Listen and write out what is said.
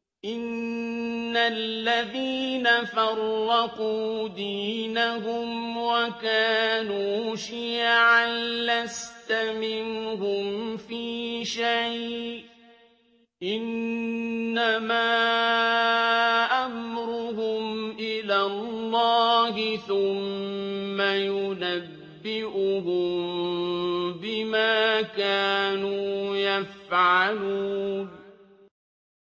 إِنَّ الَّذِينَ فَرَّقُوا دِينَهُمْ وَكَانُوا شِيَعًا لَّسْتَ مِنْهُمْ فِي شَيْءٍ ۚ إِنَّمَا أَمْرُهُمْ إِلَى اللَّهِ ثُمَّ يُنَبِّئُهُم بِمَا كَانُوا يَفْعَلُونَ